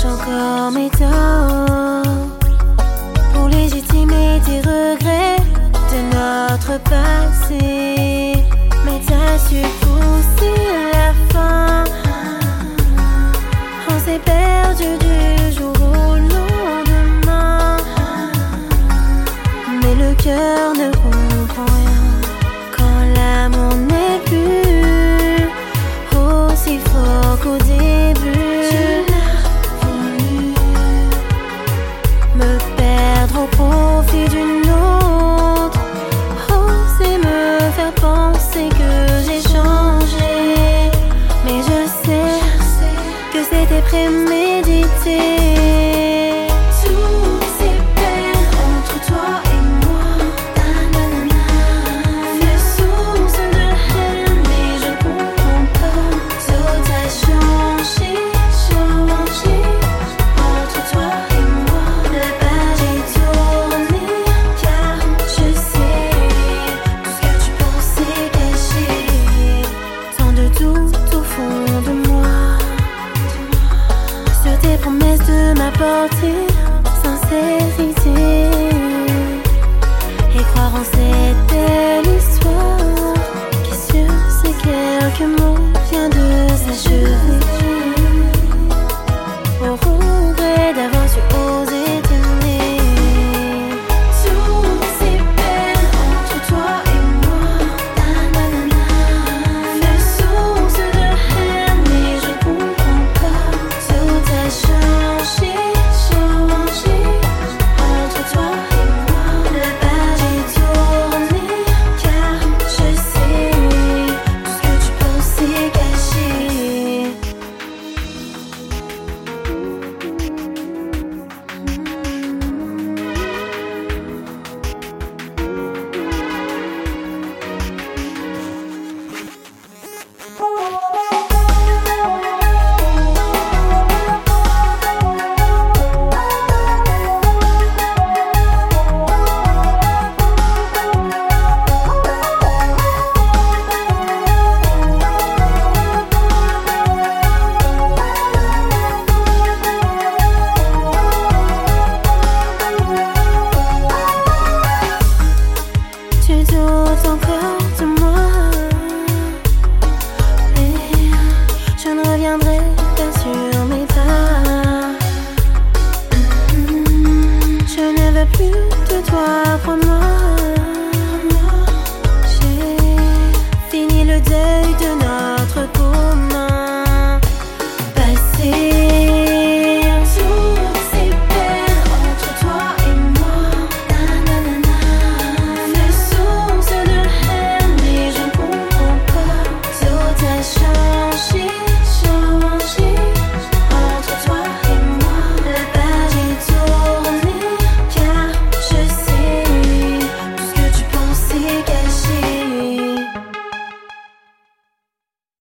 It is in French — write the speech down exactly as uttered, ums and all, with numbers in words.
encore mes torts pour légitimer tes regrets de notre passé. Mais t'as su pousser la fin. On s'est perdu du jour au lendemain. Mais le cœur ne comprend rien quand l'amour n'est plus aussi fort qu'au début. Me perdre au profit d'une autre, oser me faire penser que j'ai changé. Mais je sais que c'était prémédité. Toutes ces peines entre toi et moi, fait source de haine, mais je comprends pas. Tout a changé, changé entre toi et moi. La page est tournée, car je sais tout ce que tu pensais cacher. Tant de doutes au fond de moi, sur tes promesses de m'apporter sincérité, et croire en cette belle histoire qui sur ces quelques mots vient de s'achever. Au regret d'avoir su oser t'aimer. Toutes ces peines entre toi et moi, fait source de haine, mais je comprends pas. Tout a changé, changé entre toi et moi. La page est tournée, car je sais tout ce que tu pensais cacher. Tu doutes encore de moi, et je ne reviendrai pas sur mes pas. Je ne veux plus de toi, promis.